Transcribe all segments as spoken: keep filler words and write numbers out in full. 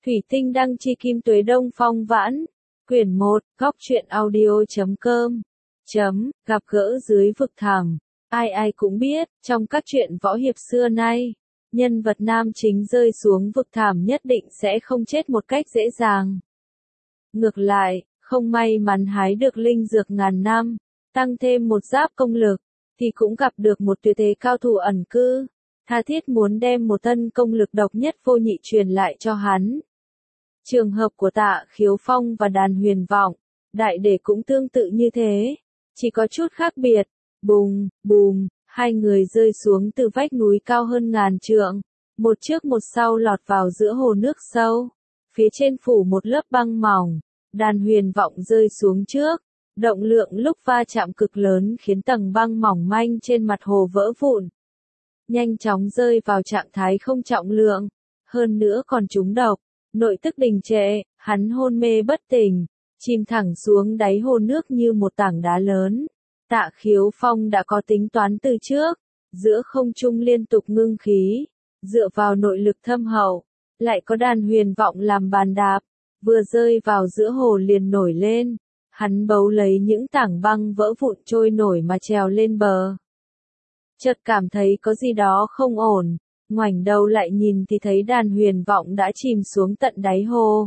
Thủy Tinh đăng chi kim tuế đông phong vãn. Quyển một, góc truyện audio.com. Chấm, gặp gỡ dưới vực thẳm. Ai ai cũng biết, trong các truyện võ hiệp xưa nay, nhân vật nam chính rơi xuống vực thẳm nhất định sẽ không chết một cách dễ dàng. Ngược lại, không may mắn hái được linh dược ngàn năm, tăng thêm một giáp công lực, thì cũng gặp được một tuyệt thế cao thủ ẩn cư, tha thiết muốn đem một thân công lực độc nhất vô nhị truyền lại cho hắn. Trường hợp của Tạ Khiếu Phong và Đàn Huyền Vọng, đại để cũng tương tự như thế, chỉ có chút khác biệt. Bùng, bùm, hai người rơi xuống từ vách núi cao hơn ngàn trượng, một trước một sau lọt vào giữa hồ nước sâu, phía trên phủ một lớp băng mỏng. Đàn Huyền Vọng rơi xuống trước, động lượng lúc va chạm cực lớn khiến tầng băng mỏng manh trên mặt hồ vỡ vụn, nhanh chóng rơi vào trạng thái không trọng lượng, hơn nữa còn trúng độc, nội tức đình trệ, hắn hôn mê bất tỉnh, chìm thẳng xuống đáy hồ nước như một tảng đá lớn. Tạ Khiếu Phong đã có tính toán từ trước, giữa không trung liên tục ngưng khí, dựa vào nội lực thâm hậu, lại có Đàn Huyền Vọng làm bàn đạp, vừa rơi vào giữa hồ liền nổi lên, hắn bấu lấy những tảng băng vỡ vụn trôi nổi mà trèo lên bờ. Chợt cảm thấy có gì đó không ổn, ngoảnh đầu lại nhìn thì thấy Đàn Huyền Vọng đã chìm xuống tận đáy hồ.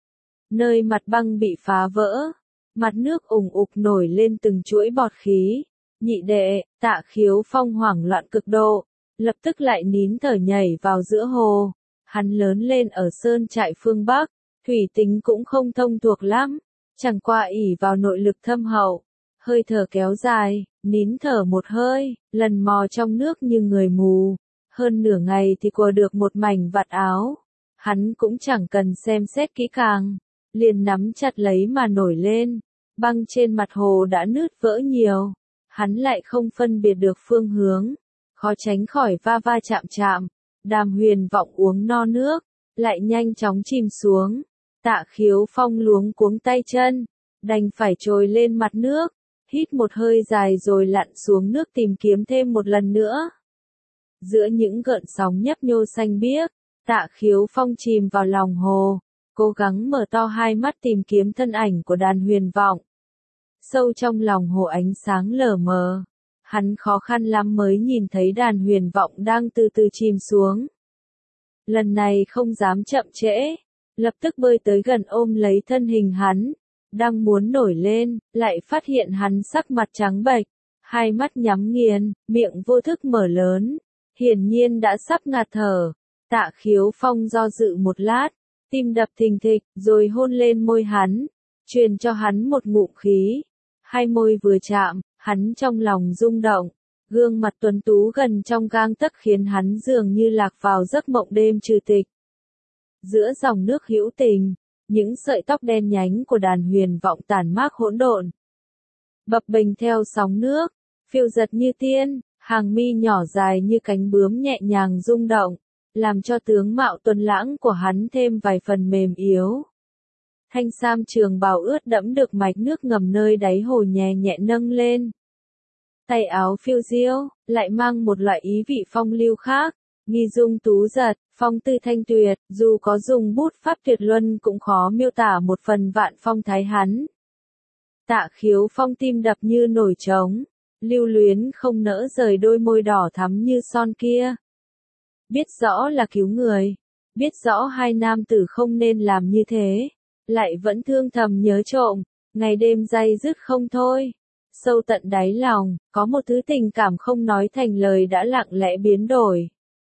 Nơi mặt băng bị phá vỡ, mặt nước ủng ục nổi lên từng chuỗi bọt khí. Nhị đệ, Tạ Khiếu Phong hoảng loạn cực độ, lập tức lại nín thở nhảy vào giữa hồ. Hắn lớn lên ở sơn trại phương Bắc, thủy tính cũng không thông thuộc lắm, chẳng qua ỷ vào nội lực thâm hậu, hơi thở kéo dài, nín thở một hơi, lần mò trong nước như người mù, hơn nửa ngày thì quờ được một mảnh vạt áo. Hắn cũng chẳng cần xem xét kỹ càng, liền nắm chặt lấy mà nổi lên. Băng trên mặt hồ đã nứt vỡ nhiều, hắn lại không phân biệt được phương hướng, khó tránh khỏi va va chạm chạm. Đàm Huyền Vọng uống no nước, lại nhanh chóng chìm xuống. Tạ Khiếu Phong luống cuống tay chân, đành phải trồi lên mặt nước, hít một hơi dài rồi lặn xuống nước tìm kiếm thêm một lần nữa. Giữa những gợn sóng nhấp nhô xanh biếc, Tạ Khiếu Phong chìm vào lòng hồ, cố gắng mở to hai mắt tìm kiếm thân ảnh của Đàn Huyền Vọng. Sâu trong lòng hồ ánh sáng lờ mờ, hắn khó khăn lắm mới nhìn thấy Đàn Huyền Vọng đang từ từ chìm xuống. Lần này không dám chậm trễ, lập tức bơi tới gần ôm lấy thân hình hắn, đang muốn nổi lên, lại phát hiện hắn sắc mặt trắng bệch, hai mắt nhắm nghiền, miệng vô thức mở lớn, hiển nhiên đã sắp ngạt thở. Tạ Khiếu Phong do dự một lát, tim đập thình thịch, rồi hôn lên môi hắn, truyền cho hắn một ngụm khí. Hai môi vừa chạm, hắn trong lòng rung động, gương mặt tuấn tú gần trong gang tấc khiến hắn dường như lạc vào giấc mộng đêm trừ tịch. Giữa dòng nước hữu tình, những sợi tóc đen nhánh của Đàn Huyền Vọng tản mát hỗn độn, bập bềnh theo sóng nước, phiêu giật như tiên, hàng mi nhỏ dài như cánh bướm nhẹ nhàng rung động, làm cho tướng mạo tuấn lãng của hắn thêm vài phần mềm yếu. Thanh sam trường bào ướt đẫm được mạch nước ngầm nơi đáy hồ nhẹ nhẹ nâng lên. Tay áo phiêu diêu, lại mang một loại ý vị phong lưu khác, nghi dung tú giật, phong tư thanh tuyệt, dù có dùng bút pháp tuyệt luân cũng khó miêu tả một phần vạn phong thái hắn. Tạ Khiếu Phong tim đập như nổi trống, lưu luyến không nỡ rời đôi môi đỏ thắm như son kia. Biết rõ là cứu người, biết rõ hai nam tử không nên làm như thế, lại vẫn thương thầm nhớ trộm, ngày đêm day dứt không thôi. Sâu tận đáy lòng, có một thứ tình cảm không nói thành lời đã lặng lẽ biến đổi.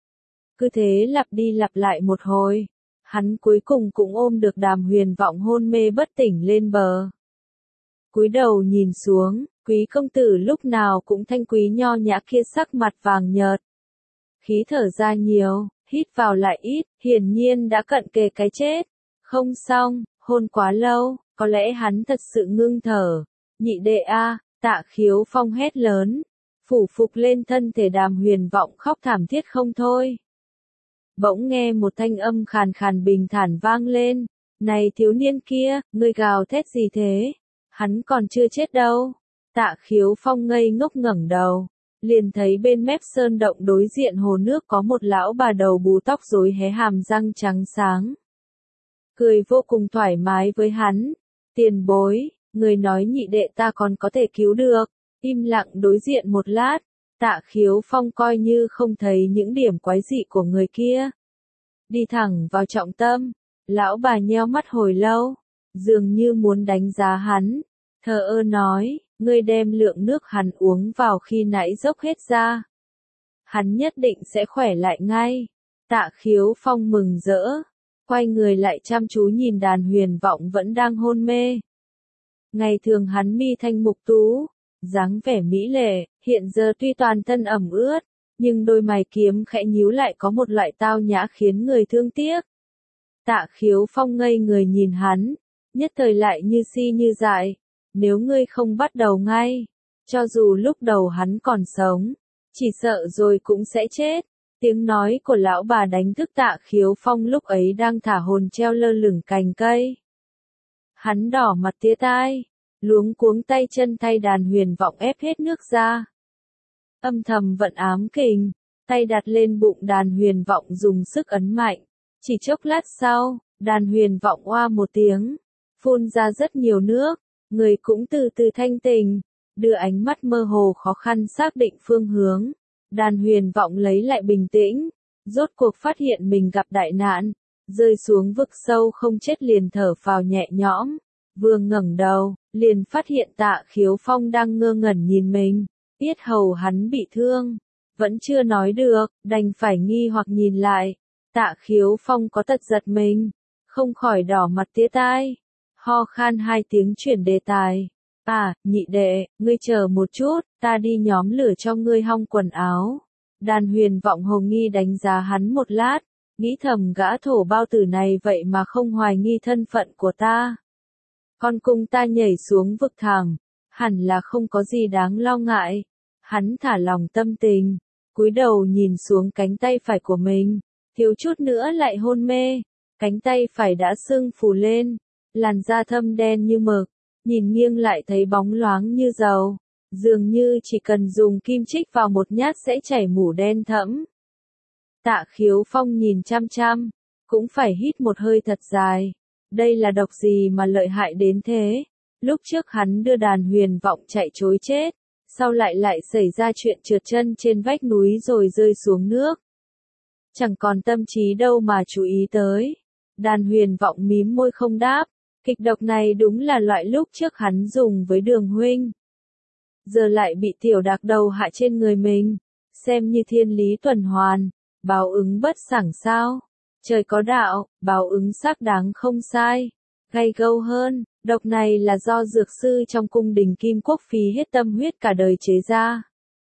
Cứ thế lặp đi lặp lại một hồi, hắn cuối cùng cũng ôm được Đàm Huyền Vọng hôn mê bất tỉnh lên bờ. Cúi đầu nhìn xuống, quý công tử lúc nào cũng thanh quý nho nhã kia sắc mặt vàng nhợt. Khí thở ra nhiều, hít vào lại ít, hiển nhiên đã cận kề cái chết. Không xong, hôn quá lâu, có lẽ hắn thật sự ngưng thở. Nhị đệ a, Tạ Khiếu Phong hét lớn, phủ phục lên thân thể Đàm Huyền Vọng khóc thảm thiết không thôi. Bỗng nghe một thanh âm khàn khàn bình thản vang lên, này thiếu niên kia, ngươi gào thét gì thế? Hắn còn chưa chết đâu. Tạ Khiếu Phong ngây ngốc ngẩng đầu, liền thấy bên mép sơn động đối diện hồ nước có một lão bà đầu bù tóc rối hé hàm răng trắng sáng. cười vô cùng thoải mái với hắn. Tiền bối, người nói nhị đệ ta còn có thể cứu được. Im lặng đối diện một lát, Tạ Khiếu Phong coi như không thấy những điểm quái dị của người kia. Đi thẳng vào trọng tâm, lão bà nheo mắt hồi lâu, dường như muốn đánh giá hắn, thờ ơ nói, ngươi đem lượng nước hắn uống vào khi nãy dốc hết ra. Hắn nhất định sẽ khỏe lại ngay. Tạ Khiếu Phong mừng rỡ, quay người lại chăm chú nhìn Đàn Huyền Vọng vẫn đang hôn mê. Ngày thường hắn mi thanh mục tú, dáng vẻ mỹ lệ, hiện giờ tuy toàn thân ẩm ướt, nhưng đôi mày kiếm khẽ nhíu lại có một loại tao nhã khiến người thương tiếc. Tạ Khiếu Phong ngây người nhìn hắn, nhất thời lại như si như dại, nếu ngươi không bắt đầu ngay, cho dù lúc đầu hắn còn sống, chỉ sợ rồi cũng sẽ chết. Tiếng nói của lão bà đánh thức Tạ Khiếu Phong lúc ấy đang thả hồn treo lơ lửng cành cây. Hắn đỏ mặt tía tai, luống cuống tay chân thay Đàn Huyền Vọng ép hết nước ra. Âm thầm vận ám kình, tay đặt lên bụng Đàn Huyền Vọng dùng sức ấn mạnh. Chỉ chốc lát sau, Đàn Huyền Vọng oa một tiếng, phun ra rất nhiều nước, người cũng từ từ thanh tỉnh, đưa ánh mắt mơ hồ khó khăn xác định phương hướng. Đàn Huyền Vọng lấy lại bình tĩnh, rốt cuộc phát hiện mình gặp đại nạn, rơi xuống vực sâu không chết liền thở phào nhẹ nhõm. Vừa ngẩng đầu, liền phát hiện Tạ Khiếu Phong đang ngơ ngẩn nhìn mình, yết hầu hắn bị thương, vẫn chưa nói được, đành phải nghi hoặc nhìn lại. Tạ Khiếu Phong có tật giật mình, không khỏi đỏ mặt tía tai, ho khan hai tiếng chuyển đề tài. À, nhị đệ, ngươi chờ một chút, ta đi nhóm lửa cho ngươi hong quần áo. Đàn Huyền Vọng hồ nghi đánh giá hắn một lát, nghĩ thầm gã thổ bao tử này vậy mà không hoài nghi thân phận của ta. Con cung ta nhảy xuống vực thẳm, hẳn là không có gì đáng lo ngại. Hắn thả lòng tâm tình, cúi đầu nhìn xuống cánh tay phải của mình, thiếu chút nữa lại hôn mê. Cánh tay phải đã sưng phù lên, làn da thâm đen như mực, nhìn nghiêng lại thấy bóng loáng như dầu, dường như chỉ cần dùng kim chích vào một nhát sẽ chảy mủ đen thẫm. Tạ Khiếu Phong nhìn chăm chăm, cũng phải hít một hơi thật dài. Đây là độc gì mà lợi hại đến thế? Lúc trước hắn đưa Đàn Huyền Vọng chạy trối chết, sau lại lại xảy ra chuyện trượt chân trên vách núi rồi rơi xuống nước. Chẳng còn tâm trí đâu mà chú ý tới. Đàn Huyền Vọng mím môi không đáp, kịch độc này đúng là loại lúc trước hắn dùng với Đường huynh. Giờ lại bị tiểu đạc đầu hạ trên người mình, xem như thiên lý tuần hoàn, báo ứng bất sảng sao. Trời có đạo, báo ứng xác đáng không sai. Gay gâu hơn, độc này là do dược sư trong cung đình Kim Quốc phí hết tâm huyết cả đời chế ra.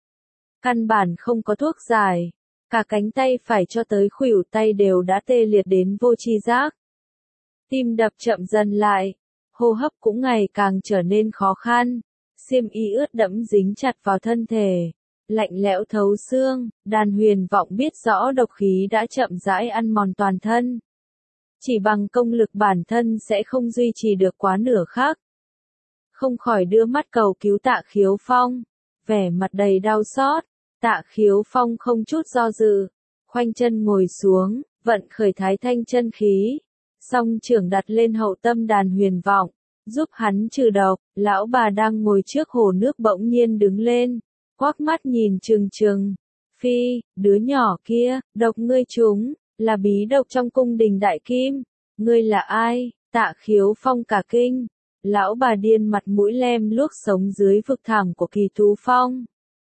Căn bản không có thuốc giải, cả cánh tay phải cho tới khuỷu tay đều đã tê liệt đến vô tri giác. Tim đập chậm dần lại, hô hấp cũng ngày càng trở nên khó khăn, xiêm y ướt đẫm dính chặt vào thân thể, lạnh lẽo thấu xương. Đàn Huyền Vọng biết rõ độc khí đã chậm rãi ăn mòn toàn thân. Chỉ bằng công lực bản thân sẽ không duy trì được quá nửa khắc. Không khỏi đưa mắt cầu cứu Tạ Khiếu Phong, vẻ mặt đầy đau xót. Tạ Khiếu Phong không chút do dự, khoanh chân ngồi xuống, vận khởi thái thanh chân khí, song trưởng đặt lên hậu tâm Đàn Huyền Vọng, giúp hắn trừ độc. Lão bà đang ngồi trước hồ nước bỗng nhiên đứng lên, quắc mắt nhìn trừng trừng. Phi, đứa nhỏ kia, độc ngươi trúng, là bí độc trong cung đình Đại Kim. Ngươi là ai? Tạ Khiếu Phong cả kinh. Lão bà điên mặt mũi lem luốc sống dưới vực thẳm của Kỳ Thú Phong.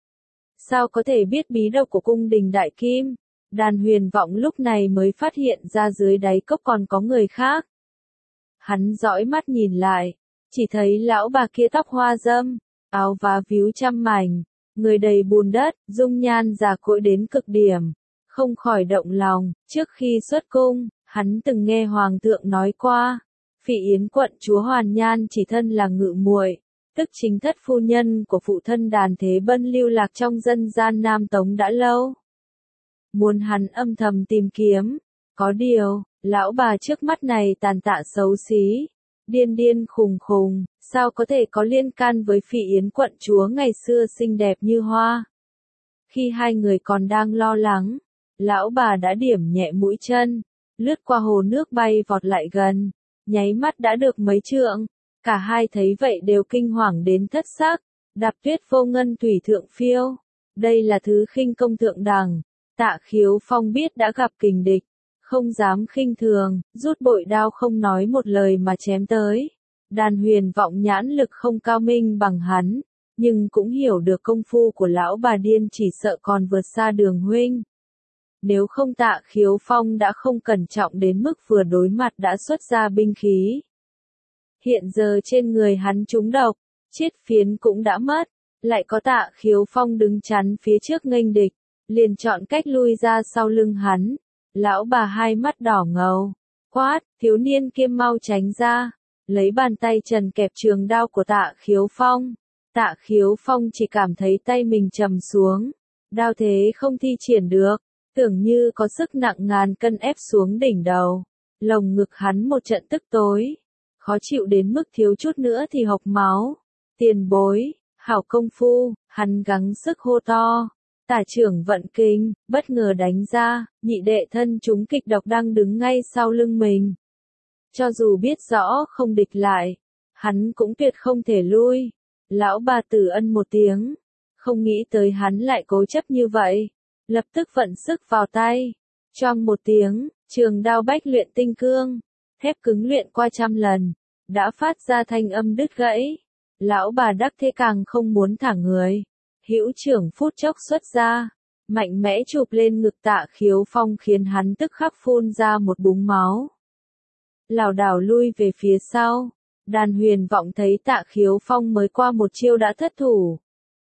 Sao có thể biết bí độc của cung đình Đại Kim? Đàn Huyền Vọng lúc này mới phát hiện ra dưới đáy cốc còn có người khác. Hắn dõi mắt nhìn lại, chỉ thấy lão bà kia tóc hoa râm, áo vá víu trăm mảnh, người đầy bùn đất, dung nhan già cỗi đến cực điểm. Không khỏi động lòng, trước khi xuất cung, hắn từng nghe Hoàng thượng nói qua, Phỉ Yến quận chúa Hoàn Nhan chỉ thân là ngự muội, tức chính thất phu nhân của phụ thân Đàn Thế Bân lưu lạc trong dân gian Nam Tống đã lâu. Muốn hắn âm thầm tìm kiếm, có điều, lão bà trước mắt này tàn tạ xấu xí, điên điên khùng khùng, sao có thể có liên can với Phỉ Yến quận chúa ngày xưa xinh đẹp như hoa. Khi hai người còn đang lo lắng, lão bà đã điểm nhẹ mũi chân, lướt qua hồ nước bay vọt lại gần, nháy mắt đã được mấy trượng, cả hai thấy vậy đều kinh hoàng đến thất sắc, đạp tuyết vô ngân thủy thượng phiêu, đây là thứ khinh công thượng đẳng, Tạ Khiếu Phong biết đã gặp kình địch, không dám khinh thường, rút bội đao không nói một lời mà chém tới. Đàn Huyền Vọng nhãn lực không cao minh bằng hắn, nhưng cũng hiểu được công phu của lão bà điên chỉ sợ còn vượt xa Đường huynh. Nếu không Tạ Khiếu Phong đã không cẩn trọng đến mức vừa đối mặt đã xuất ra binh khí. Hiện giờ trên người hắn trúng độc, chiết phiến cũng đã mất, lại có Tạ Khiếu Phong đứng chắn phía trước nghênh địch, liền chọn cách lui ra sau lưng hắn. Lão bà hai mắt đỏ ngầu, quát, thiếu niên kia mau tránh ra, lấy bàn tay trần kẹp trường đao của Tạ Khiếu Phong. Tạ Khiếu Phong chỉ cảm thấy tay mình trầm xuống, đao thế không thi triển được, tưởng như có sức nặng ngàn cân ép xuống đỉnh đầu, lồng ngực hắn một trận tức tối, khó chịu đến mức thiếu chút nữa thì hộc máu. Tiền bối, hảo công phu, hắn gắng sức hô to. Tả trưởng vận kinh, bất ngờ đánh ra, nhị đệ thân chúng kịch độc đang đứng ngay sau lưng mình. Cho dù biết rõ không địch lại, hắn cũng tuyệt không thể lui. Lão bà tử ân một tiếng, không nghĩ tới hắn lại cố chấp như vậy, lập tức vận sức vào tay. Choang một tiếng, trường đao bách luyện tinh cương, thép cứng luyện qua trăm lần, đã phát ra thanh âm đứt gãy. Lão bà đắc thế càng không muốn thả người. Hữu trưởng phút chốc xuất ra, mạnh mẽ chụp lên ngực Tạ Khiếu Phong khiến hắn tức khắc phun ra một búng máu. Lảo đảo lui về phía sau, Đàn Huyền Vọng thấy Tạ Khiếu Phong mới qua một chiêu đã thất thủ.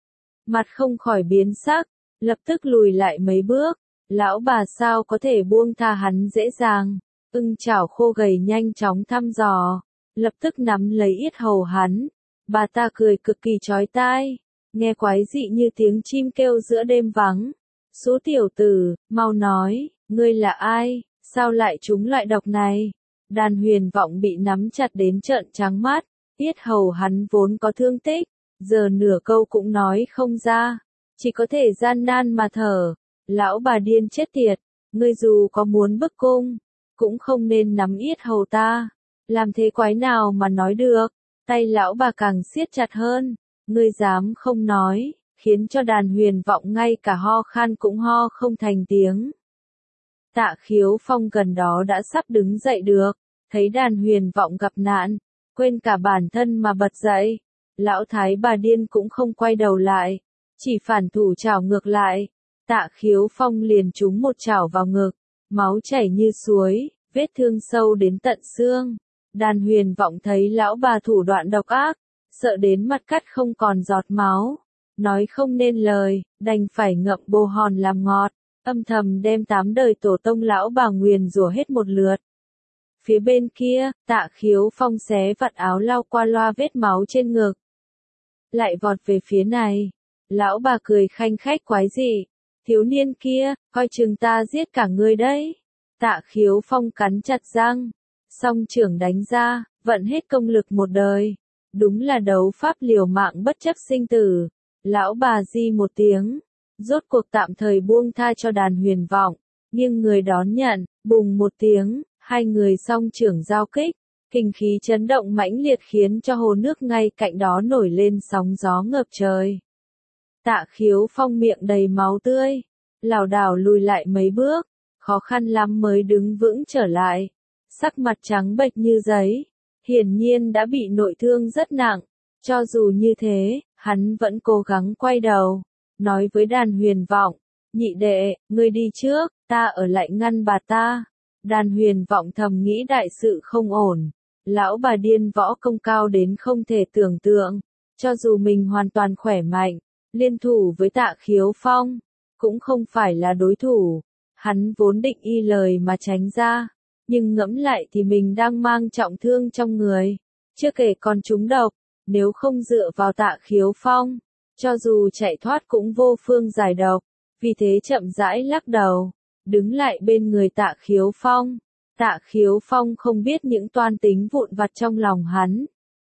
Mặt không khỏi biến sắc, lập tức lùi lại mấy bước, lão bà sao có thể buông tha hắn dễ dàng, ưng chảo khô gầy nhanh chóng thăm dò, lập tức nắm lấy yết hầu hắn, bà ta cười cực kỳ chói tai. Nghe quái dị như tiếng chim kêu giữa đêm vắng. Số tiểu tử, mau nói, ngươi là ai, sao lại trúng loại độc này? Đàn Huyền Vọng bị nắm chặt đến trợn trắng mắt, yết hầu hắn vốn có thương tích, giờ nửa câu cũng nói không ra, chỉ có thể gian nan mà thở. Lão bà điên chết tiệt, ngươi dù có muốn bức cung, cũng không nên nắm yết hầu ta, làm thế quái nào mà nói được? Tay lão bà càng siết chặt hơn. Ngươi dám không nói, khiến cho Đàn Huyền Vọng ngay cả ho khan cũng ho không thành tiếng. Tạ Khiếu Phong gần đó đã sắp đứng dậy được, thấy Đàn Huyền Vọng gặp nạn, quên cả bản thân mà bật dậy. Lão thái bà điên cũng không quay đầu lại, chỉ phản thủ chảo ngược lại. Tạ Khiếu Phong liền trúng một chảo vào ngực, máu chảy như suối, vết thương sâu đến tận xương. Đàn Huyền Vọng thấy lão bà thủ đoạn độc ác, sợ đến mặt cắt không còn giọt máu, nói không nên lời, đành phải ngậm bồ hòn làm ngọt, âm thầm đem tám đời tổ tông lão bà nguyền rủa hết một lượt. Phía bên kia, Tạ Khiếu Phong xé vạt áo lau qua loa vết máu trên ngực, lại vọt về phía này. Lão bà cười khanh khách quái dị, thiếu niên kia, coi chừng ta giết cả ngươi đấy. Tạ Khiếu Phong cắn chặt răng, song trưởng đánh ra, vận hết công lực một đời. Đúng là đấu pháp liều mạng bất chấp sinh tử. Lão bà di một tiếng, rốt cuộc tạm thời buông tha cho Đàn Huyền Vọng, nhưng người đón nhận, bùng một tiếng, hai người song trưởng giao kích, kinh khí chấn động mãnh liệt khiến cho hồ nước ngay cạnh đó nổi lên sóng gió ngập trời. Tạ Khiếu Phong miệng đầy máu tươi, lảo đảo lùi lại mấy bước, khó khăn lắm mới đứng vững trở lại, sắc mặt trắng bệch như giấy. Hiển nhiên đã bị nội thương rất nặng, cho dù như thế, hắn vẫn cố gắng quay đầu, nói với Đàn Huyền Vọng, nhị đệ, ngươi đi trước, ta ở lại ngăn bà ta. Đàn Huyền Vọng thầm nghĩ đại sự không ổn, lão bà điên võ công cao đến không thể tưởng tượng, cho dù mình hoàn toàn khỏe mạnh, liên thủ với Tạ Khiếu Phong, cũng không phải là đối thủ, hắn vốn định y lời mà tránh ra. Nhưng ngẫm lại thì mình đang mang trọng thương trong người, chưa kể còn trúng độc, nếu không dựa vào Tạ Khiếu Phong, cho dù chạy thoát cũng vô phương giải độc, vì thế chậm rãi lắc đầu, đứng lại bên người Tạ Khiếu Phong. Tạ Khiếu Phong không biết những toan tính vụn vặt trong lòng hắn,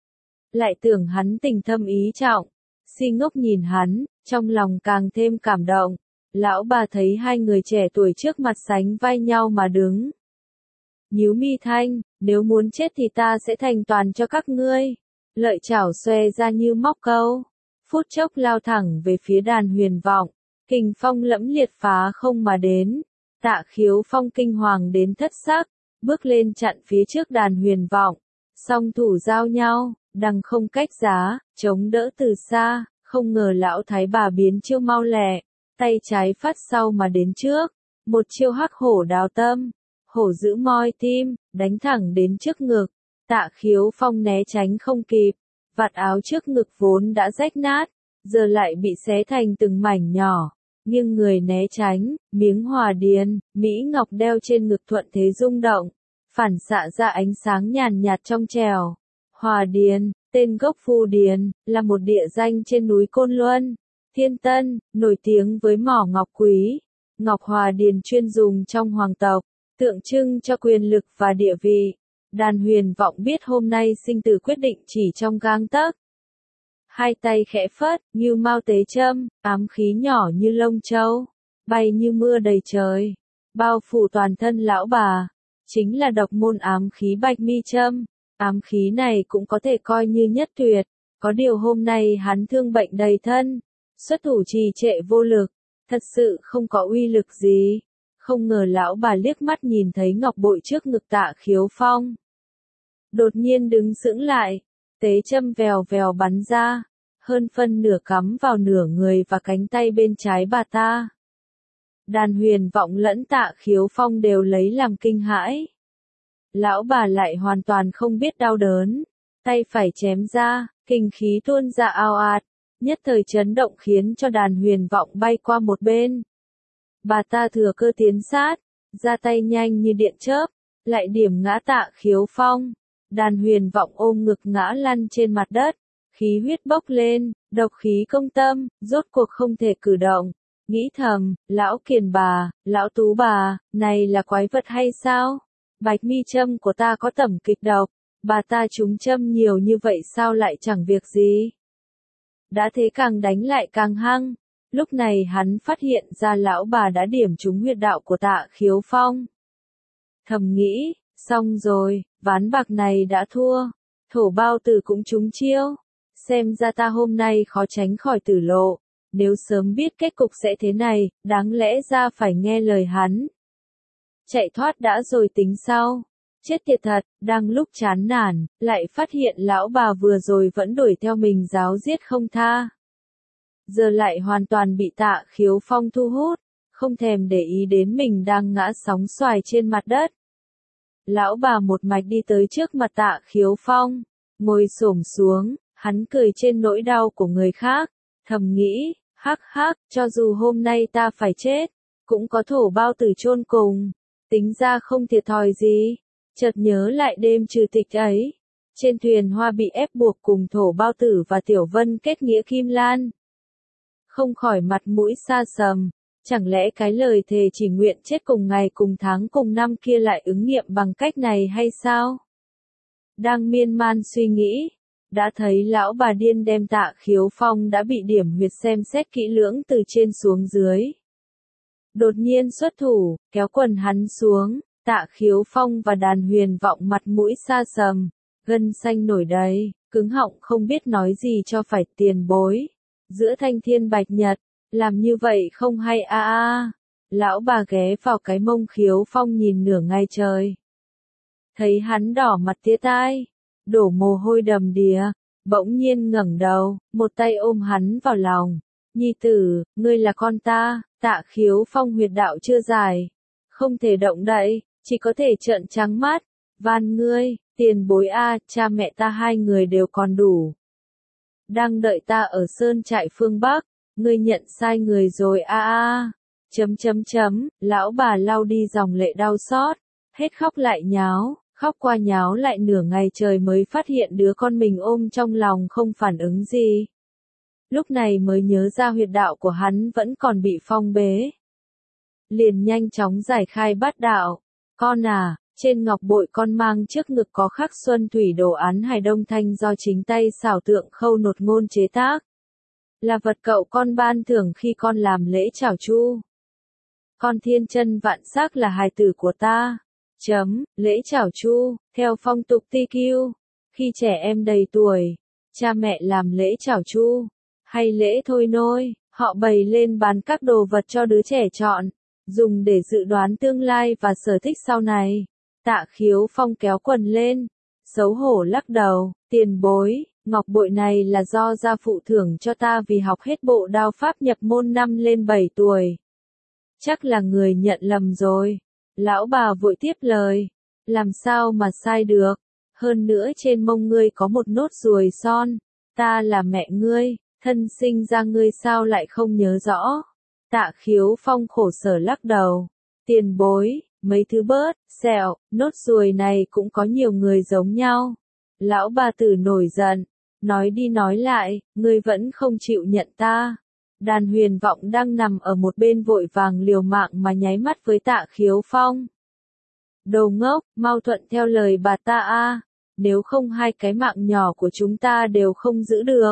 lại tưởng hắn tình thâm ý trọng, si ngốc nhìn hắn, trong lòng càng thêm cảm động. Lão bà thấy hai người trẻ tuổi trước mặt sánh vai nhau mà đứng, nhíu mi thanh, nếu muốn chết thì ta sẽ thành toàn cho các ngươi. Lợi chảo xòe ra như móc câu, phút chốc lao thẳng về phía đàn huyền vọng, kình phong lẫm liệt phá không mà đến. Tạ Khiếu Phong kinh hoàng đến thất sắc, bước lên chặn phía trước đàn huyền vọng, song thủ giao nhau, đằng không cách giá, chống đỡ từ xa, không ngờ lão thái bà biến chiêu mau lẹ, tay trái phát sau mà đến trước, một chiêu hắc hổ đào tâm, hổ giữ moi tim, đánh thẳng đến trước ngực. Tạ Khiếu Phong né tránh không kịp, vạt áo trước ngực vốn đã rách nát, giờ lại bị xé thành từng mảnh nhỏ, nghiêng người né tránh, miếng hòa điền, mỹ ngọc đeo trên ngực thuận thế rung động, phản xạ ra ánh sáng nhàn nhạt trong trèo. Hòa điền, tên gốc Phù Điền, là một địa danh trên núi Côn Luân, Thiên Tân, nổi tiếng với mỏ ngọc quý. Ngọc hòa điền chuyên dùng trong hoàng tộc, tượng trưng cho quyền lực và địa vị. Đàn huyền vọng biết hôm nay sinh tử quyết định chỉ trong gang tấc. Hai tay khẽ phất, như mao tế châm, ám khí nhỏ như lông châu, bay như mưa đầy trời, bao phủ toàn thân lão bà. Chính là độc môn ám khí bạch mi châm. Ám khí này cũng có thể coi như nhất tuyệt, có điều hôm nay hắn thương bệnh đầy thân, xuất thủ trì trệ vô lực, thật sự không có uy lực gì. Không ngờ lão bà liếc mắt nhìn thấy ngọc bội trước ngực Tạ Khiếu Phong, đột nhiên đứng sững lại, tế châm vèo vèo bắn ra, hơn phân nửa cắm vào nửa người và cánh tay bên trái bà ta. Đàn huyền vọng lẫn Tạ Khiếu Phong đều lấy làm kinh hãi. Lão bà lại hoàn toàn không biết đau đớn, tay phải chém ra, kinh khí tuôn ra ao ạt, nhất thời chấn động khiến cho đàn huyền vọng bay qua một bên. Bà ta thừa cơ tiến sát, ra tay nhanh như điện chớp, lại điểm ngã Tạ Khiếu Phong. Đàn huyền vọng ôm ngực ngã lăn trên mặt đất, khí huyết bốc lên, độc khí công tâm, rốt cuộc không thể cử động. Nghĩ thầm, lão kiền bà, lão tú bà, này là quái vật hay sao? Bạch mi châm của ta có tẩm kịch độc, bà ta trúng châm nhiều như vậy sao lại chẳng việc gì? Đã thế càng đánh lại càng hăng, lúc này hắn phát hiện ra lão bà đã điểm trúng huyệt đạo của Tạ Khiếu Phong. Thầm nghĩ, xong rồi, ván bạc này đã thua, thổ bao tử cũng trúng chiêu, xem ra ta hôm nay khó tránh khỏi tử lộ, nếu sớm biết kết cục sẽ thế này, đáng lẽ ra phải nghe lời hắn. Chạy thoát đã rồi tính sau. Chết tiệt thật, đang lúc chán nản, lại phát hiện lão bà vừa rồi vẫn đuổi theo mình giáo giết không tha. Giờ lại hoàn toàn bị Tạ Khiếu Phong thu hút, không thèm để ý đến mình đang ngã sóng xoài trên mặt đất. Lão bà một mạch đi tới trước mặt Tạ Khiếu Phong, ngồi xổm xuống, hắn cười trên nỗi đau của người khác, thầm nghĩ, hắc hắc, cho dù hôm nay ta phải chết, cũng có thổ bao tử chôn cùng. Tính ra không thiệt thòi gì, chợt nhớ lại đêm trừ tịch ấy, trên thuyền hoa bị ép buộc cùng thổ bao tử và Tiểu Vân kết nghĩa kim lan. Không khỏi mặt mũi xa sầm, chẳng lẽ cái lời thề chỉ nguyện chết cùng ngày cùng tháng cùng năm kia lại ứng nghiệm bằng cách này hay sao? Đang miên man suy nghĩ, đã thấy lão bà điên đem Tạ Khiếu Phong đã bị điểm huyệt xem xét kỹ lưỡng từ trên xuống dưới. Đột nhiên xuất thủ, kéo quần hắn xuống, Tạ Khiếu Phong và đàn huyền vọng mặt mũi xa sầm, gân xanh nổi đầy, cứng họng không biết nói gì cho phải tiền bối. Giữa thanh thiên bạch nhật, làm như vậy không hay a a. Lão bà ghé vào cái mông Khiếu Phong nhìn nửa ngày trời. Thấy hắn đỏ mặt tía tai, đổ mồ hôi đầm đìa, bỗng nhiên ngẩng đầu, một tay ôm hắn vào lòng. Nhi tử, ngươi là con ta. Tạ Khiếu Phong huyệt đạo chưa giải, không thể động đậy, chỉ có thể trợn trắng mắt. Van ngươi, tiền bối a, cha mẹ ta hai người đều còn đủ. Đang đợi ta ở sơn trại phương Bắc, ngươi nhận sai người rồi a a. Chấm chấm chấm, lão bà lau đi dòng lệ đau xót, hết khóc lại nháo, khóc qua nháo lại nửa ngày trời mới phát hiện đứa con mình ôm trong lòng không phản ứng gì. Lúc này mới nhớ ra huyệt đạo của hắn vẫn còn bị phong bế. Liền nhanh chóng giải khai bát đạo. Con à, trên ngọc bội con mang trước ngực có khắc xuân thủy đồ án Hải Đông Thanh do chính tay xảo tượng Khâu Nột Ngôn chế tác. Là vật cậu con ban thưởng khi con làm lễ chào chu. Con thiên chân vạn sắc là hài tử của ta. Chấm, lễ chảo chu, theo phong tục ti kiu, khi trẻ em đầy tuổi, cha mẹ làm lễ chảo chu, hay lễ thôi nôi, họ bày lên bán các đồ vật cho đứa trẻ chọn, dùng để dự đoán tương lai và sở thích sau này. Tạ Khiếu Phong kéo quần lên, xấu hổ lắc đầu, tiền bối, ngọc bội này là do gia phụ thưởng cho ta vì học hết bộ đao pháp nhập môn năm lên bảy tuổi. Chắc là người nhận lầm rồi. Lão bà vội tiếp lời, làm sao mà sai được, hơn nữa trên mông ngươi có một nốt ruồi son, ta là mẹ ngươi, thân sinh ra ngươi sao lại không nhớ rõ. Tạ Khiếu Phong khổ sở lắc đầu, tiền bối, mấy thứ bớt, sẹo, nốt ruồi này cũng có nhiều người giống nhau. Lão bà tử nổi giận, nói đi nói lại, ngươi vẫn không chịu nhận ta. Đàn Huyền Vọng đang nằm ở một bên vội vàng liều mạng mà nháy mắt với Tạ Khiếu Phong. Đồ ngốc, mau thuận theo lời bà ta a, nếu không hai cái mạng nhỏ của chúng ta đều không giữ được.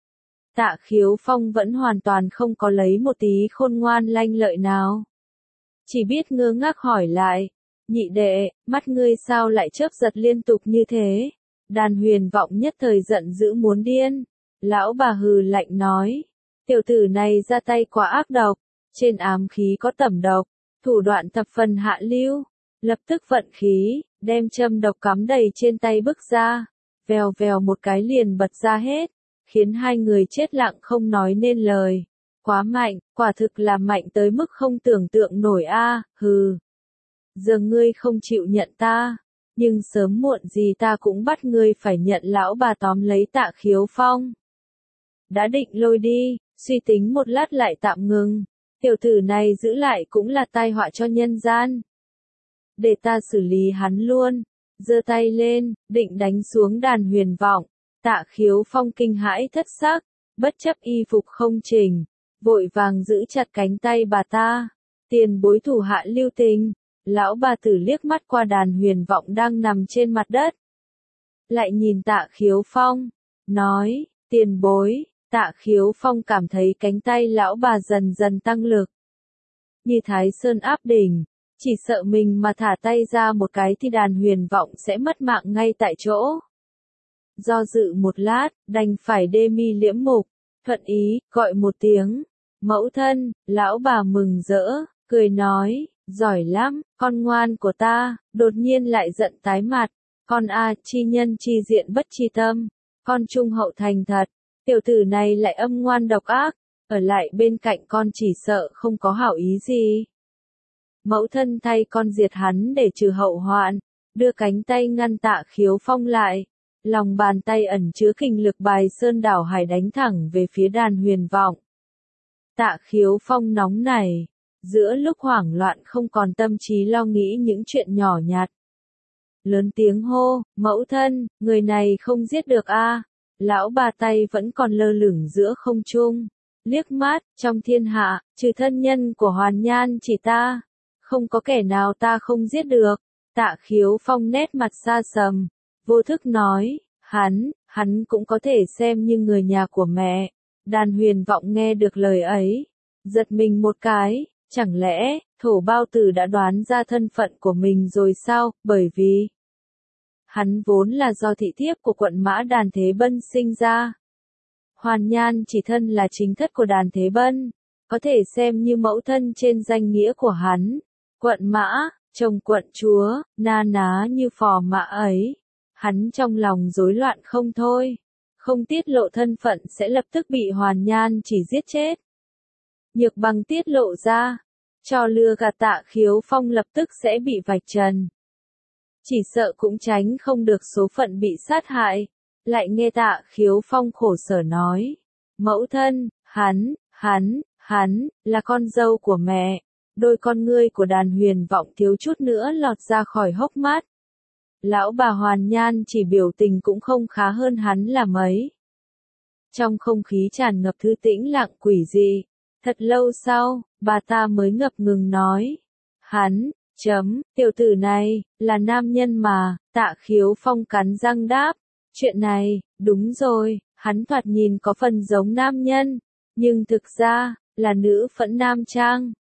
Tạ Khiếu Phong vẫn hoàn toàn không có lấy một tí khôn ngoan lanh lợi nào. Chỉ biết ngơ ngác hỏi lại, nhị đệ, mắt ngươi sao lại chớp giật liên tục như thế? Đàn Huyền Vọng nhất thời giận dữ muốn điên. Lão bà hừ lạnh nói, tiểu tử này ra tay quá ác độc, trên ám khí có tẩm độc, thủ đoạn thập phần hạ lưu. Lập tức vận khí, đem châm độc cắm đầy trên tay bức ra, vèo vèo một cái liền bật ra hết, khiến hai người chết lặng không nói nên lời. Quá mạnh, quả thực là mạnh tới mức không tưởng tượng nổi a, hừ. Giờ ngươi không chịu nhận ta, nhưng sớm muộn gì ta cũng bắt ngươi phải nhận. Lão bà tóm lấy Tạ Khiếu Phong. Đã định lôi đi, suy tính một lát lại tạm ngừng, tiểu tử này giữ lại cũng là tai họa cho nhân gian. Để ta xử lý hắn luôn, giơ tay lên, định đánh xuống Đàn Huyền Vọng. Tạ Khiếu Phong kinh hãi thất sắc, bất chấp y phục không chỉnh, vội vàng giữ chặt cánh tay bà ta. Tiền bối thủ hạ lưu tình. Lão bà tử liếc mắt qua Đàn Huyền Vọng đang nằm trên mặt đất, lại nhìn Tạ Khiếu Phong, nói, tiền bối. Tạ Khiếu Phong cảm thấy cánh tay lão bà dần dần tăng lực, như Thái Sơn áp đỉnh, chỉ sợ mình mà thả tay ra một cái thì Đàn Huyền Vọng sẽ mất mạng ngay tại chỗ. Do dự một lát, đành phải đê mi liễm mục, thuận ý, gọi một tiếng, mẫu thân. Lão bà mừng rỡ, cười nói, giỏi lắm, con ngoan của ta. Đột nhiên lại giận tái mặt, con a, chi nhân chi diện bất chi tâm, con trung hậu thành thật. Tiểu tử này lại âm ngoan độc ác, ở lại bên cạnh con chỉ sợ không có hảo ý gì. Mẫu thân thay con diệt hắn để trừ hậu hoạn, đưa cánh tay ngăn Tạ Khiếu Phong lại, lòng bàn tay ẩn chứa kình lực bài sơn đảo hải đánh thẳng về phía Đàn Huyền Vọng. Tạ Khiếu Phong nóng nảy, giữa lúc hoảng loạn không còn tâm trí lo nghĩ những chuyện nhỏ nhặt. Lớn tiếng hô, mẫu thân, người này không giết được a. Lão bà tay vẫn còn lơ lửng giữa không trung, liếc mắt, trong thiên hạ, trừ thân nhân của Hoàn Nhan chỉ ta, không có kẻ nào ta không giết được. Tạ Khiếu Phong nét mặt xa sầm, vô thức nói, hắn, hắn cũng có thể xem như người nhà của mẹ. Đàn Huyền Vọng nghe được lời ấy, giật mình một cái, chẳng lẽ, Thổ Bao Tử đã đoán ra thân phận của mình rồi sao, bởi vì hắn vốn là do thị thiếp của quận Mã Đàn Thế Bân sinh ra. Hoàn Nhan chỉ thân là chính thất của Đàn Thế Bân, có thể xem như mẫu thân trên danh nghĩa của hắn. Quận Mã, chồng quận chúa, na ná như phò mã ấy. Hắn trong lòng rối loạn không thôi, không tiết lộ thân phận sẽ lập tức bị Hoàn Nhan chỉ giết chết. Nhược Bằng tiết lộ ra, cho lừa gạt Tạ Khiếu Phong lập tức sẽ bị vạch trần. Chỉ sợ cũng tránh không được số phận bị sát hại. Lại nghe Tạ Khiếu Phong khổ sở nói, mẫu thân, hắn, hắn, hắn, là con dâu của mẹ. Đôi con ngươi của Đàn Huyền Vọng thiếu chút nữa lọt ra khỏi hốc mắt. Lão bà Hoàn Nhan chỉ biểu tình cũng không khá hơn hắn là mấy. Trong không khí tràn ngập thư tĩnh lặng quỷ dị, thật lâu sau, bà ta mới ngập ngừng nói, hắn, chấm, tiểu tử này, là nam nhân mà. Tạ Khiếu Phong cắn răng đáp, chuyện này, đúng rồi, hắn thoạt nhìn có phần giống nam nhân, nhưng thực ra, là nữ phẫn nam trang.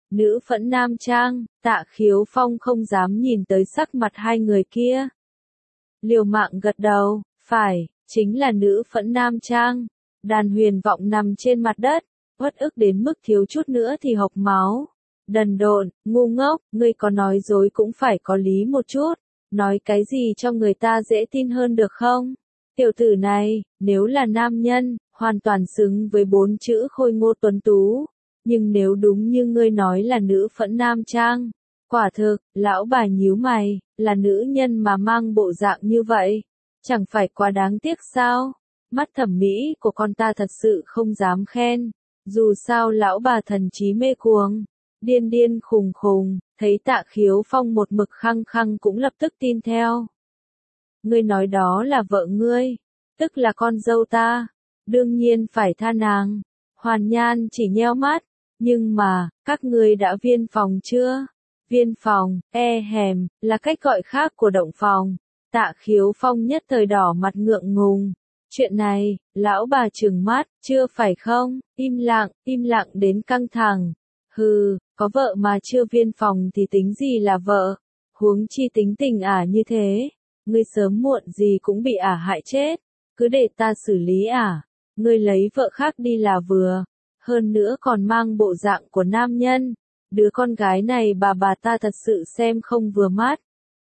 Nữ phẫn nam trang, Tạ Khiếu Phong không dám nhìn tới sắc mặt hai người kia. Liều mạng gật đầu, phải, chính là nữ phẫn nam trang. Đàn Huyền Vọng nằm trên mặt đất, uất ức đến mức thiếu chút nữa thì hộc máu. Đần độn, ngu ngốc, ngươi có nói dối cũng phải có lý một chút, nói cái gì cho người ta dễ tin hơn được không? Tiểu tử này, nếu là nam nhân, hoàn toàn xứng với bốn chữ khôi ngô tuấn tú, nhưng nếu đúng như ngươi nói là nữ phẫn nam trang, quả thực, lão bà nhíu mày, là nữ nhân mà mang bộ dạng như vậy, chẳng phải quá đáng tiếc sao? Mắt thẩm mỹ của con ta thật sự không dám khen, dù sao lão bà thần trí mê cuồng, điên điên khùng khùng, thấy Tạ Khiếu Phong một mực khăng khăng cũng lập tức tin theo. Ngươi nói đó là vợ ngươi, tức là con dâu ta, đương nhiên phải tha nàng. Hoàn Nhan chỉ nheo mắt, nhưng mà, các ngươi đã viên phòng chưa? Viên phòng, e hèm, là cách gọi khác của động phòng. Tạ Khiếu Phong nhất thời đỏ mặt ngượng ngùng. Chuyện này, lão bà trừng mắt, chưa phải không? Im lặng, im lặng đến căng thẳng. Hừ, có vợ mà chưa viên phòng thì tính gì là vợ? Huống chi tính tình ả như thế, ngươi sớm muộn gì cũng bị ả hại chết. Cứ để ta xử lý ả, ngươi lấy vợ khác đi là vừa. Hơn nữa còn mang bộ dạng của nam nhân. Đứa con gái này bà bà ta thật sự xem không vừa mắt.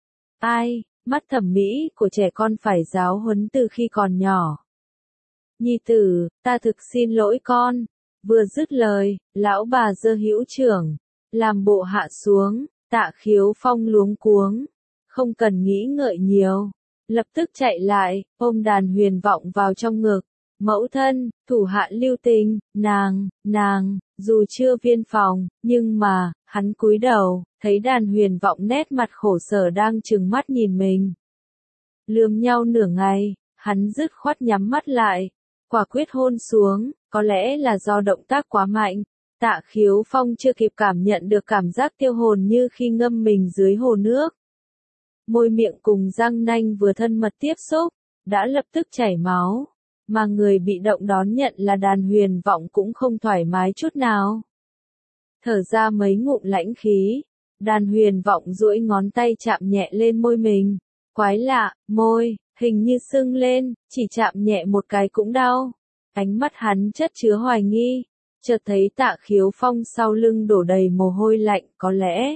Ai, mắt thẩm mỹ của trẻ con phải giáo huấn từ khi còn nhỏ. Nhi tử, ta thực xin lỗi con. Vừa dứt lời, lão bà giơ hữu trưởng, làm bộ hạ xuống. Tạ Khiếu Phong luống cuống, không cần nghĩ ngợi nhiều, lập tức chạy lại, ôm Đàn Huyền Vọng vào trong ngực. Mẫu thân, thủ hạ lưu tình, nàng, nàng, dù chưa viên phòng, nhưng mà, hắn cúi đầu, thấy Đàn Huyền Vọng nét mặt khổ sở đang trừng mắt nhìn mình. Lườm nhau nửa ngày, hắn dứt khoát nhắm mắt lại, quả quyết hôn xuống, có lẽ là do động tác quá mạnh. Tạ Khiếu Phong chưa kịp cảm nhận được cảm giác tiêu hồn như khi ngâm mình dưới hồ nước. Môi miệng cùng răng nanh vừa thân mật tiếp xúc, đã lập tức chảy máu. Mà người bị động đón nhận là Đàn Huyền Vọng cũng không thoải mái chút nào. Thở ra mấy ngụm lãnh khí, Đàn Huyền Vọng duỗi ngón tay chạm nhẹ lên môi mình. Quái lạ, môi, hình như sưng lên, chỉ chạm nhẹ một cái cũng đau. Ánh mắt hắn chất chứa hoài nghi, chợt thấy Tạ Khiếu Phong sau lưng đổ đầy mồ hôi lạnh, có lẽ.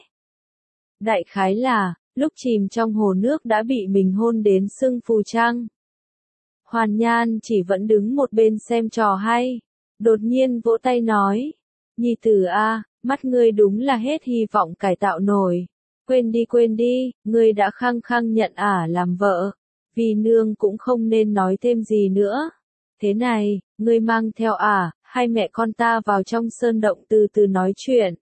Đại khái là, lúc chìm trong hồ nước đã bị mình hôn đến sưng phù chăng? Hoàn Nhan chỉ vẫn đứng một bên xem trò hay, đột nhiên vỗ tay nói, Nhi tử a, mắt ngươi đúng là hết hy vọng cải tạo nổi, quên đi quên đi, ngươi đã khăng khăng nhận ả làm vợ, vì nương cũng không nên nói thêm gì nữa. Thế này, ngươi mang theo ả, hai mẹ con ta vào trong sơn động từ từ nói chuyện.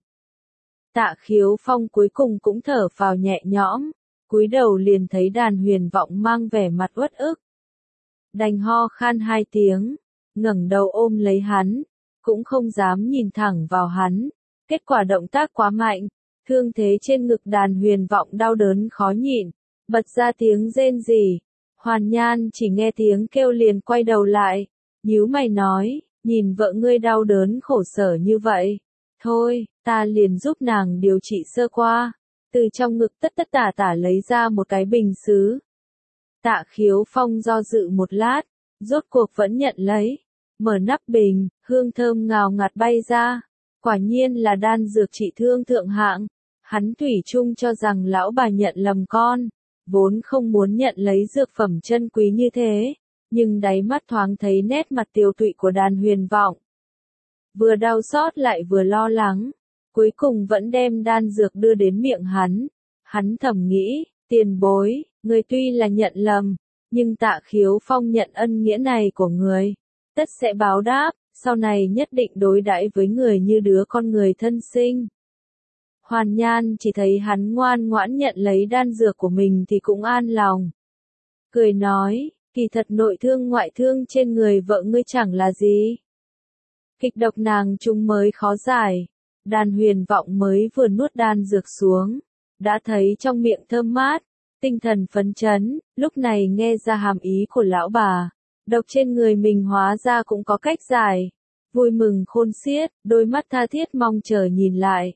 Tạ Khiếu Phong cuối cùng cũng thở phào nhẹ nhõm, cúi đầu liền thấy Đàn Huyền Vọng mang vẻ mặt uất ức. Đành ho khan hai tiếng, ngẩng đầu ôm lấy hắn, cũng không dám nhìn thẳng vào hắn. Kết quả động tác quá mạnh, thương thế trên ngực Đàn Huyền Vọng đau đớn khó nhịn, bật ra tiếng rên rỉ. Hoàn Nhan chỉ nghe tiếng kêu liền quay đầu lại, nhíu mày nói, nhìn vợ ngươi đau đớn khổ sở như vậy. Thôi, ta liền giúp nàng điều trị sơ qua. Từ trong ngực tất tất tả tả lấy ra một cái bình sứ. Tạ Khiếu Phong do dự một lát, rốt cuộc vẫn nhận lấy. Mở nắp bình, hương thơm ngào ngạt bay ra. Quả nhiên là đan dược trị thương thượng hạng. Hắn thủy chung cho rằng lão bà nhận lầm con, vốn không muốn nhận lấy dược phẩm chân quý như thế, nhưng đáy mắt thoáng thấy nét mặt tiều tụy của Đàn Huyền Vọng. Vừa đau xót lại vừa lo lắng, cuối cùng vẫn đem đan dược đưa đến miệng hắn. Hắn thầm nghĩ, tiền bối, người tuy là nhận lầm, nhưng Tạ Khiếu Phong nhận ân nghĩa này của người, tất sẽ báo đáp, sau này nhất định đối đãi với người như đứa con người thân sinh. Hoàn Nhan chỉ thấy hắn ngoan ngoãn nhận lấy đan dược của mình thì cũng an lòng. Cười nói, kỳ thật nội thương ngoại thương trên người vợ ngươi chẳng là gì. Kịch độc nàng chúng mới khó giải. Đàn Huyền Vọng mới vừa nuốt đan dược xuống, đã thấy trong miệng thơm mát, tinh thần phấn chấn, lúc này nghe ra hàm ý của lão bà. Độc trên người mình hóa ra cũng có cách giải. Vui mừng khôn xiết, đôi mắt tha thiết mong chờ nhìn lại.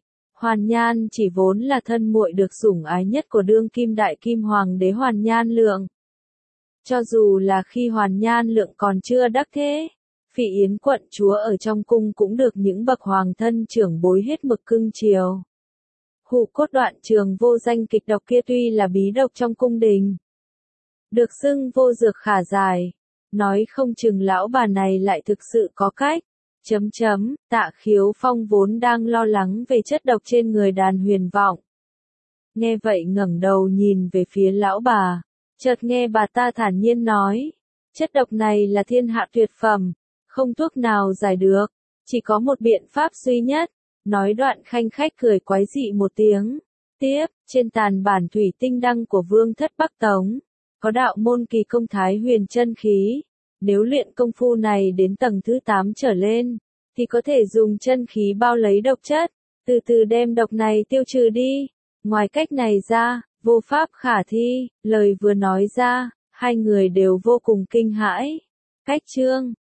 Hoàn Nhan chỉ vốn là thân muội được sủng ái nhất của đương kim đại kim hoàng đế Hoàn Nhan Lượng. Cho dù là khi Hoàn Nhan Lượng còn chưa đắc thế, Phỉ Yến quận chúa ở trong cung cũng được những bậc hoàng thân trưởng bối hết mực cưng chiều. Hủ cốt đoạn trường vô danh kịch độc kia tuy là bí độc trong cung đình, được xưng vô dược khả giải, nói không chừng lão bà này lại thực sự có cách. Chấm chấm, Tạ Khiếu Phong vốn đang lo lắng về chất độc trên người Đàn Huyền Vọng. Nghe vậy ngẩng đầu nhìn về phía lão bà, chợt nghe bà ta thản nhiên nói, chất độc này là thiên hạ tuyệt phẩm, không thuốc nào giải được, chỉ có một biện pháp duy nhất. Nói đoạn khanh khách cười quái dị một tiếng. Tiếp, trên tàn bản thủy tinh đăng của Vương thất Bắc Tống, có đạo môn kỳ công Thái Huyền chân khí. Nếu luyện công phu này đến tầng thứ tám trở lên, thì có thể dùng chân khí bao lấy độc chất, từ từ đem độc này tiêu trừ đi. Ngoài cách này ra, vô pháp khả thi. Lời vừa nói ra, hai người đều vô cùng kinh hãi. Cách chương